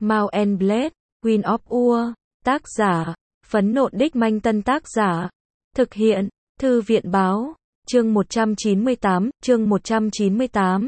Mount and Blade, Queen of War, tác giả, Phấn Nộn Đích Manh Tân tác giả, thực hiện, Thư viện báo, chương 198,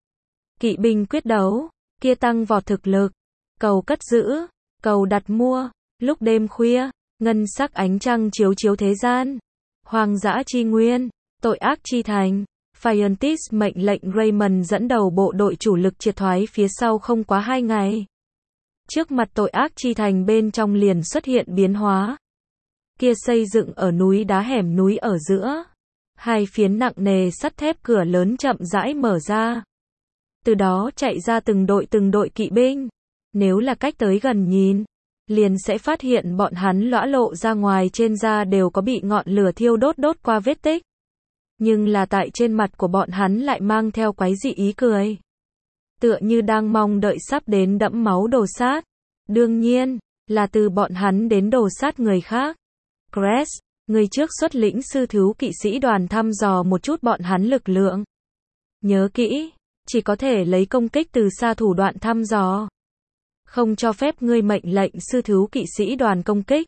Kỵ binh quyết đấu, kia tăng vọt thực lực, cầu cất giữ, cầu đặt mua, lúc đêm khuya, ngân sắc ánh trăng chiếu chiếu thế gian, hoang dã chi nguyên, tội ác chi thành. Fiontis mệnh lệnh Raymond dẫn đầu bộ đội chủ lực triệt thoái phía sau không quá 2 ngày. Trước mặt tội ác chi thành bên trong liền xuất hiện biến hóa. Kia xây dựng ở núi đá hẻm núi ở giữa. 2 phiến nặng nề sắt thép cửa lớn chậm rãi mở ra. Từ đó chạy ra từng đội kỵ binh. Nếu là cách tới gần nhìn, liền sẽ phát hiện bọn hắn lõa lộ ra ngoài trên da đều có bị ngọn lửa thiêu đốt qua vết tích. Nhưng là tại trên mặt của bọn hắn lại mang theo quái dị ý cười. Tựa như đang mong đợi sắp đến đẫm máu đồ sát. Đương nhiên, là từ bọn hắn đến đồ sát người khác. Cress, người trước xuất lĩnh sư thú kỵ sĩ đoàn thăm dò một chút bọn hắn lực lượng. Nhớ kỹ, chỉ có thể lấy công kích từ xa thủ đoạn thăm dò. Không cho phép ngươi mệnh lệnh sư thú kỵ sĩ đoàn công kích.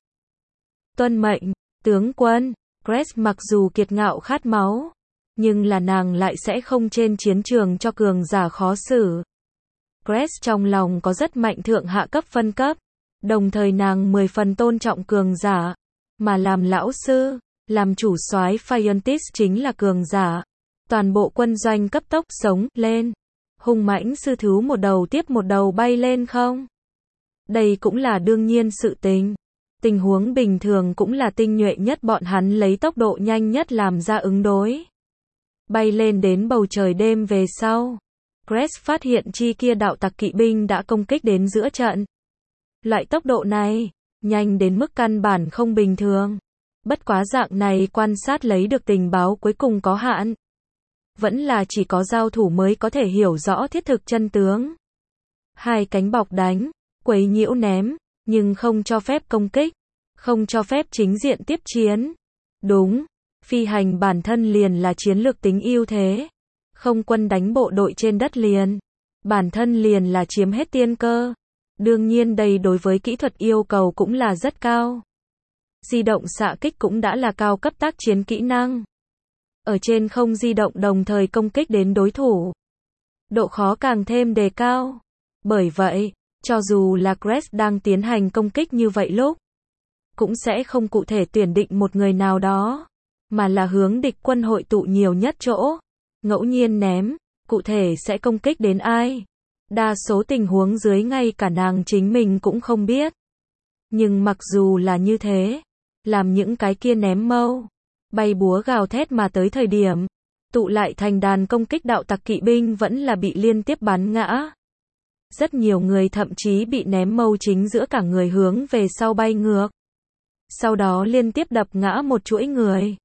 Tuân mệnh, tướng quân. Cress mặc dù kiệt ngạo khát máu, nhưng là nàng lại sẽ không trên chiến trường cho cường giả khó xử. Cress trong lòng có rất mạnh thượng hạ cấp phân cấp, đồng thời nàng 10 phần tôn trọng cường giả, mà làm lão sư, làm chủ soái Fiontis chính là cường giả. Toàn bộ quân doanh cấp tốc sống lên, hung mãnh sư thú một đầu tiếp một đầu bay lên không. Đây cũng là đương nhiên sự tình. Tình huống bình thường cũng là tinh nhuệ nhất bọn hắn lấy tốc độ nhanh nhất làm ra ứng đối. Bay lên đến bầu trời đêm về sau, Cress phát hiện chi kia đạo tặc kỵ binh đã công kích đến giữa trận. Loại tốc độ này, nhanh đến mức căn bản không bình thường. Bất quá dạng này quan sát lấy được tình báo cuối cùng có hạn. Vẫn là chỉ có giao thủ mới có thể hiểu rõ thiết thực chân tướng. 2 cánh bọc đánh, quấy nhiễu ném. Nhưng không cho phép công kích, không cho phép chính diện tiếp chiến. Đúng, phi hành bản thân liền là chiến lược tính ưu thế. Không quân đánh bộ đội trên đất liền, bản thân liền là chiếm hết tiên cơ. Đương nhiên đây đối với kỹ thuật yêu cầu cũng là rất cao. Di động xạ kích cũng đã là cao cấp tác chiến kỹ năng. Ở trên không di động đồng thời công kích đến đối thủ. Độ khó càng thêm đề cao. Bởi vậy, cho dù là Cress đang tiến hành công kích như vậy lúc, cũng sẽ không cụ thể tuyển định một người nào đó, mà là hướng địch quân hội tụ nhiều nhất chỗ, ngẫu nhiên ném, cụ thể sẽ công kích đến ai. Đa số tình huống dưới ngay cả nàng chính mình cũng không biết. Nhưng mặc dù là như thế, làm những cái kia ném mâu, bay búa gào thét mà tới thời điểm, tụ lại thành đàn công kích đạo tặc kỵ binh vẫn là bị liên tiếp bắn ngã. Rất nhiều người thậm chí bị ném mâu chính giữa cả người hướng về sau bay ngược. Sau đó liên tiếp đập ngã một chuỗi người.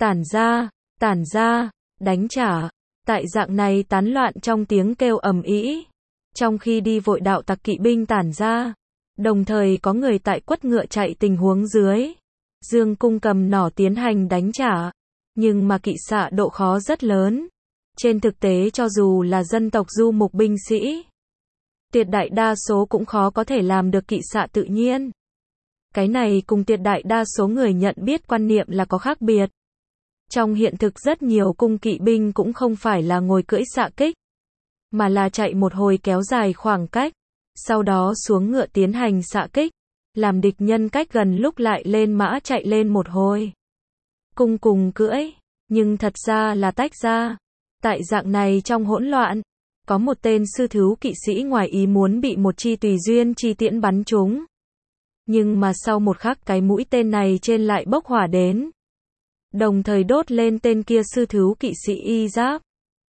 Tản ra, đánh trả. Tại dạng này tán loạn trong tiếng kêu ầm ĩ. Trong khi đi vội đạo tặc kỵ binh tản ra. Đồng thời có người tại quất ngựa chạy tình huống dưới. Dương cung cầm nỏ tiến hành đánh trả. Nhưng mà kỵ xạ độ khó rất lớn. Trên thực tế cho dù là dân tộc du mục binh sĩ, tuyệt đại đa số cũng khó có thể làm được kỵ xạ tự nhiên. Cái này cùng tuyệt đại đa số người nhận biết quan niệm là có khác biệt. Trong hiện thực rất nhiều cung kỵ binh cũng không phải là ngồi cưỡi xạ kích, mà là chạy một hồi kéo dài khoảng cách, sau đó xuống ngựa tiến hành xạ kích, làm địch nhân cách gần lúc lại lên mã chạy lên một hồi. Cung cùng cưỡi, nhưng thật ra là tách ra. Tại dạng này trong hỗn loạn, có một tên sư thú kỵ sĩ ngoài ý muốn bị một chi tùy duyên chi tiễn bắn trúng. Nhưng mà sau một khắc cái mũi tên này trên lại bốc hỏa đến. Đồng thời đốt lên tên kia sư thú kỵ sĩ y giáp.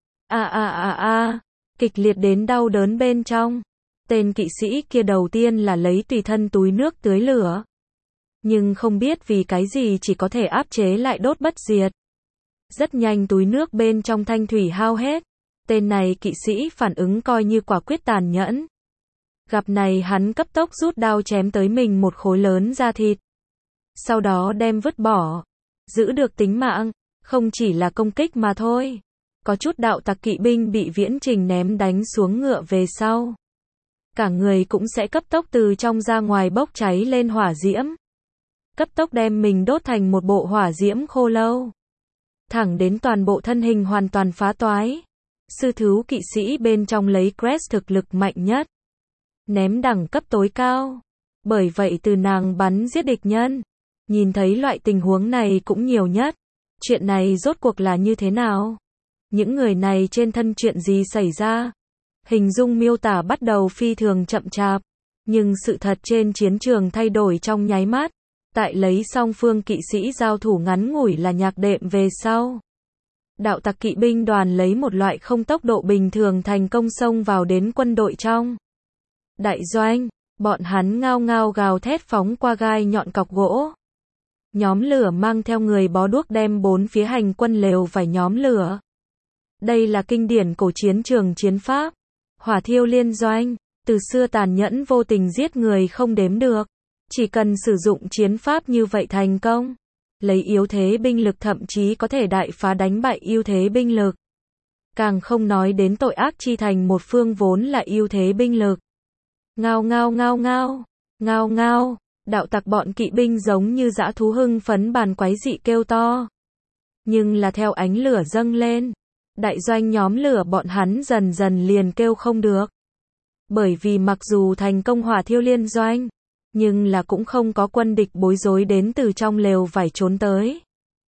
Kịch liệt đến đau đớn bên trong. Tên kỵ sĩ kia đầu tiên là lấy tùy thân túi nước tưới lửa. Nhưng không biết vì cái gì chỉ có thể áp chế lại đốt bất diệt. Rất nhanh túi nước bên trong thanh thủy hao hết. Tên này kỵ sĩ phản ứng coi như quả quyết tàn nhẫn. Gặp này hắn cấp tốc rút đao chém tới mình một khối lớn da thịt. Sau đó đem vứt bỏ. Giữ được tính mạng, không chỉ là công kích mà thôi. Có chút đạo tặc kỵ binh bị viễn trình ném đánh xuống ngựa về sau. cả người cũng sẽ cấp tốc từ trong ra ngoài bốc cháy lên hỏa diễm. Cấp tốc đem mình đốt thành một bộ hỏa diễm khô lâu. Thẳng đến toàn bộ thân hình hoàn toàn phá toái. Sư thú kỵ sĩ bên trong lấy Crest thực lực mạnh nhất. Ném đẳng cấp tối cao. Bởi vậy từ nàng bắn giết địch nhân. Nhìn thấy loại tình huống này cũng nhiều nhất. Chuyện này rốt cuộc là như thế nào? Những người này trên thân chuyện gì xảy ra? Hình dung miêu tả bắt đầu phi thường chậm chạp. Nhưng sự thật trên chiến trường thay đổi trong nháy mắt. Tại lấy song phương kỵ sĩ giao thủ ngắn ngủi là nhạc đệm về sau. Đạo tặc kỵ binh đoàn lấy một loại không tốc độ bình thường thành công xông vào đến quân đội trong đại doanh. Bọn hắn ngao ngao gào thét phóng qua gai nhọn cọc gỗ. Nhóm lửa mang theo người bó đuốc đem bốn phía hành quân lều vải nhóm lửa. Đây là kinh điển cổ chiến trường chiến pháp. Hỏa thiêu liên doanh, từ xưa tàn nhẫn vô tình giết người không đếm được. Chỉ cần sử dụng chiến pháp như vậy thành công. Lấy yếu thế binh lực thậm chí có thể đại phá đánh bại ưu thế binh lực. Càng không nói đến tội ác chi thành một phương vốn là ưu thế binh lực. Ngao ngao ngao ngao, ngao ngao, đạo tặc bọn kỵ binh giống như dã thú hưng phấn bàn quái dị kêu to. Nhưng là theo ánh lửa dâng lên, đại doanh nhóm lửa bọn hắn dần dần liền kêu không được. Bởi vì mặc dù thành công hỏa thiêu liên doanh, nhưng là cũng không có quân địch bối rối đến từ trong lều vải trốn tới.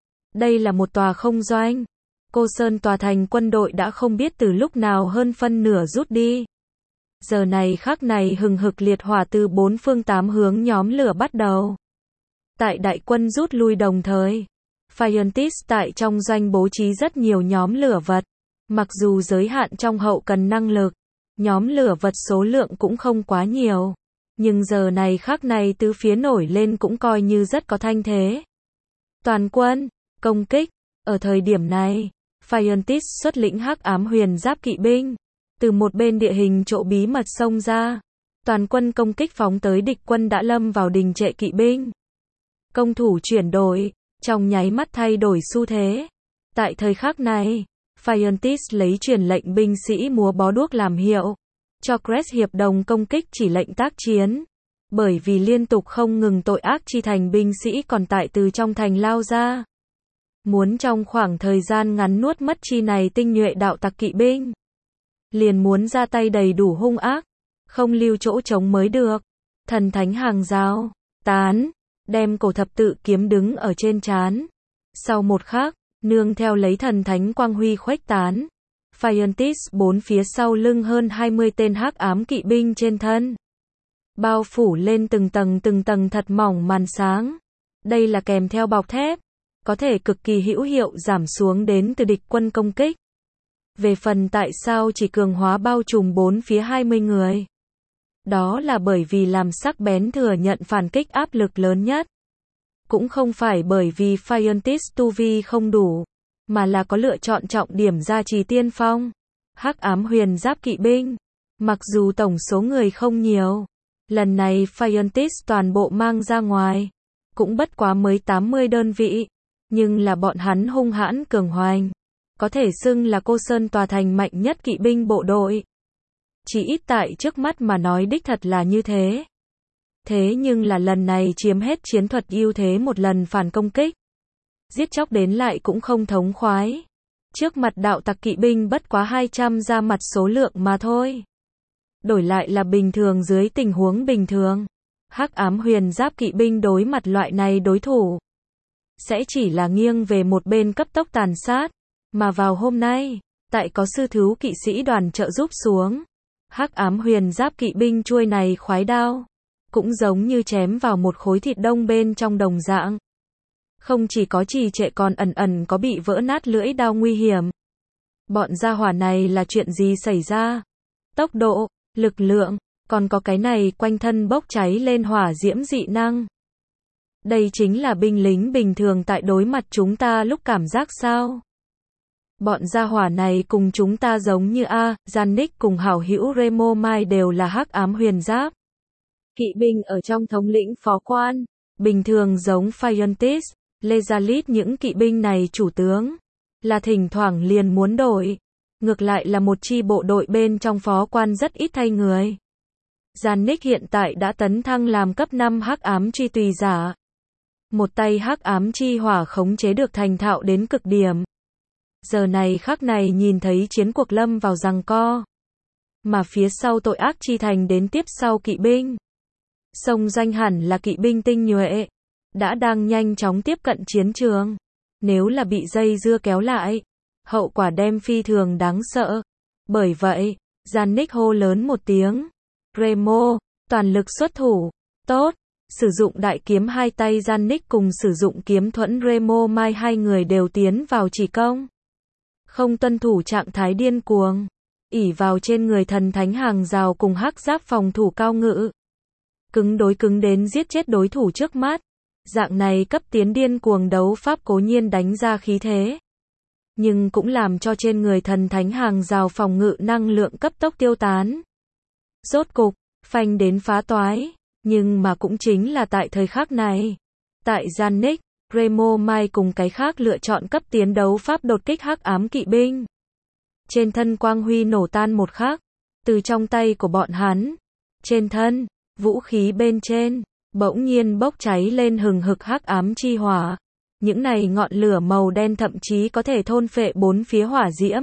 Đây là một tòa không doanh. Cô Sơn tòa thành quân đội đã không biết từ lúc nào hơn phân nửa rút đi. Giờ này khắc này hừng hực liệt hỏa từ bốn phương tám hướng nhóm lửa bắt đầu. Tại đại quân rút lui đồng thời, Fiontis tại trong doanh bố trí rất nhiều nhóm lửa vật. Mặc dù giới hạn trong hậu cần năng lực, nhóm lửa vật số lượng cũng không quá nhiều. Nhưng giờ này khắc này tứ phía nổi lên cũng coi như rất có thanh thế. Toàn quân, công kích. Ở thời điểm này, Fiontis xuất lĩnh hắc ám huyền giáp kỵ binh. Từ một bên địa hình chỗ bí mật xông ra. Toàn quân công kích phóng tới địch quân đã lâm vào đình trệ kỵ binh. Công thủ chuyển đổi, trong nháy mắt thay đổi xu thế. Tại thời khắc này, Fiontis lấy truyền lệnh binh sĩ múa bó đuốc làm hiệu. Cho Crest hiệp đồng công kích chỉ lệnh tác chiến. Bởi vì liên tục không ngừng tội ác chi thành binh sĩ còn tại từ trong thành lao ra. Muốn trong khoảng thời gian ngắn nuốt mất chi này tinh nhuệ đạo tặc kỵ binh. Liền muốn ra tay đầy đủ hung ác. Không lưu chỗ trống mới được. Thần thánh hàng rào, tán, đem cổ thập tự kiếm đứng ở trên trán. Sau một khắc, nương theo lấy thần thánh quang huy khuếch tán. Fiontis bốn phía sau lưng hơn 20 tên hắc ám kỵ binh trên thân. Bao phủ lên từng tầng thật mỏng màn sáng. Đây là kèm theo bọc thép. Có thể cực kỳ hữu hiệu giảm xuống đến từ địch quân công kích. Về phần tại sao chỉ cường hóa bao trùm bốn phía 20 người. Đó là bởi vì làm sắc bén thừa nhận phản kích áp lực lớn nhất. Cũng không phải bởi vì Fiontis tu vi không đủ. Mà là có lựa chọn trọng điểm gia trì tiên phong. Hắc ám huyền giáp kỵ binh. Mặc dù tổng số người không nhiều. Lần này Fiontis toàn bộ mang ra ngoài. Cũng bất quá mới 80 đơn vị. Nhưng là bọn hắn hung hãn cường hoành. Có thể xưng là cô Sơn tòa thành mạnh nhất kỵ binh bộ đội. Chỉ ít tại trước mắt mà nói đích thật là như thế. Thế nhưng là lần này chiếm hết chiến thuật ưu thế một lần phản công kích. Giết chóc đến lại cũng không thống khoái. Trước mặt đạo tặc kỵ binh bất quá 200 ra mặt số lượng mà thôi. Đổi lại là bình thường dưới tình huống bình thường. Hắc ám huyền giáp kỵ binh đối mặt loại này đối thủ. Sẽ chỉ là nghiêng về một bên cấp tốc tàn sát. Mà vào hôm nay, tại có sư thú kỵ sĩ đoàn trợ giúp xuống. Hắc ám huyền giáp kỵ binh chuôi này khoái đao. Cũng giống như chém vào một khối thịt đông bên trong đồng dạng. Không chỉ có trì trệ còn ẩn ẩn có bị vỡ nát lưỡi đao nguy hiểm. Bọn gia hỏa này là chuyện gì xảy ra? Tốc độ, lực lượng, còn có cái này quanh thân bốc cháy lên hỏa diễm dị năng. Đây chính là binh lính bình thường tại đối mặt chúng ta lúc cảm giác sao? Bọn gia hỏa này cùng chúng ta giống như Yannick cùng hảo hữu Remo Mai đều là hắc ám huyền giáp. Kỵ binh ở trong thống lĩnh phó quan, bình thường giống Fiontis, Lezalit những kỵ binh này chủ tướng, là thỉnh thoảng liền muốn đổi. Ngược lại là một chi bộ đội bên trong phó quan rất ít thay người. Yannick hiện tại đã tấn thăng làm cấp 5 hắc ám chi tùy giả. Một tay hắc ám chi hỏa khống chế được thành thạo đến cực điểm. Giờ này khắc này nhìn thấy chiến cuộc lâm vào giằng co. Mà phía sau tội ác chi thành đến tiếp sau kỵ binh. Sông danh hẳn là kỵ binh tinh nhuệ. Đã đang nhanh chóng tiếp cận chiến trường. Nếu là bị dây dưa kéo lại, hậu quả đem phi thường đáng sợ. Bởi vậy, Yannick hô lớn một tiếng. Remo, toàn lực xuất thủ. Tốt. Sử dụng đại kiếm hai tay Yannick cùng sử dụng kiếm thuẫn Remo Mai, hai người đều tiến vào chỉ công. Không tuân thủ trạng thái điên cuồng. Ỷ vào trên người thần thánh hàng rào cùng hắc giáp phòng thủ cao ngự. Cứng đối cứng đến giết chết đối thủ trước mắt. Dạng này cấp tiến điên cuồng đấu pháp cố nhiên đánh ra khí thế. Nhưng cũng làm cho trên người thần thánh hàng rào phòng ngự năng lượng cấp tốc tiêu tán. Rốt cục, phanh đến phá toái. Nhưng mà cũng chính là tại thời khắc này. Tại Yannick, Remo Mai cùng cái khác lựa chọn cấp tiến đấu pháp đột kích hắc ám kỵ binh. Trên thân quang huy nổ tan một khắc. Từ trong tay của bọn hắn. Trên thân, vũ khí bên trên, bỗng nhiên bốc cháy lên hừng hực hắc ám chi hỏa. Những này ngọn lửa màu đen thậm chí có thể thôn phệ bốn phía hỏa diễm.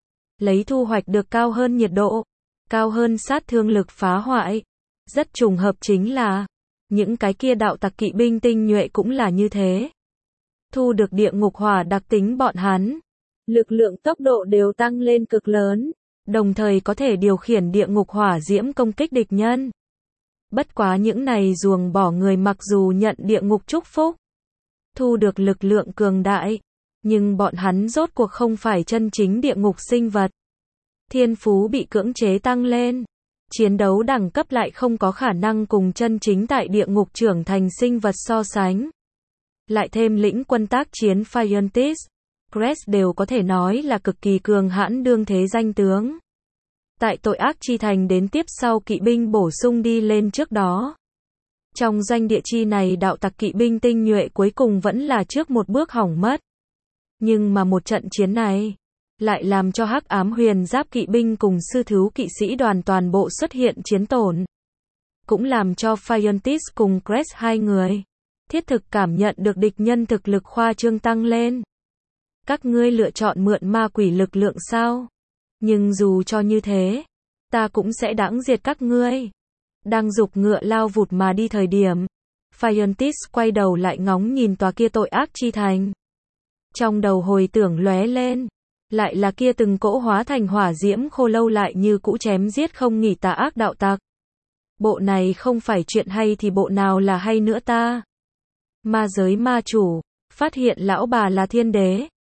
Lấy thu hoạch được cao hơn nhiệt độ, cao hơn sát thương lực phá hoại. Rất trùng hợp chính là, những cái kia đạo tặc kỵ binh tinh nhuệ cũng là như thế. Thu được địa ngục hỏa đặc tính bọn hắn. Lực lượng tốc độ đều tăng lên cực lớn. Đồng thời có thể điều khiển địa ngục hỏa diễm công kích địch nhân. Bất quá những này ruồng bỏ người mặc dù nhận địa ngục chúc phúc. Thu được lực lượng cường đại. Nhưng bọn hắn rốt cuộc không phải chân chính địa ngục sinh vật. Thiên phú bị cưỡng chế tăng lên. Chiến đấu đẳng cấp lại không có khả năng cùng chân chính tại địa ngục trưởng thành sinh vật so sánh. Lại thêm lĩnh quân tác chiến Fiontis, Crest đều có thể nói là cực kỳ cường hãn đương thế danh tướng. Tại tội ác chi thành đến tiếp sau kỵ binh bổ sung đi lên trước đó. Trong doanh địa chi này đạo tặc kỵ binh tinh nhuệ cuối cùng vẫn là trước một bước hỏng mất. Nhưng mà một trận chiến này lại làm cho hắc ám huyền giáp kỵ binh cùng sư thú kỵ sĩ đoàn toàn bộ xuất hiện chiến tổn. Cũng làm cho Fiontis cùng Crest hai người thiết thực cảm nhận được địch nhân thực lực khoa trương tăng lên. Các ngươi lựa chọn mượn ma quỷ lực lượng sao? Nhưng dù cho như thế, ta cũng sẽ đãng diệt các ngươi. Đang giục ngựa lao vụt mà đi thời điểm, Fiontis quay đầu lại ngóng nhìn tòa kia tội ác chi thành. Trong đầu hồi tưởng lóe lên, lại là kia từng cỗ hóa thành hỏa diễm khô lâu lại như cũ chém giết không nghỉ tà ác đạo tặc. Bộ này không phải chuyện hay thì bộ nào là hay nữa ta? Ma giới ma chủ, phát hiện lão bà là thiên đế.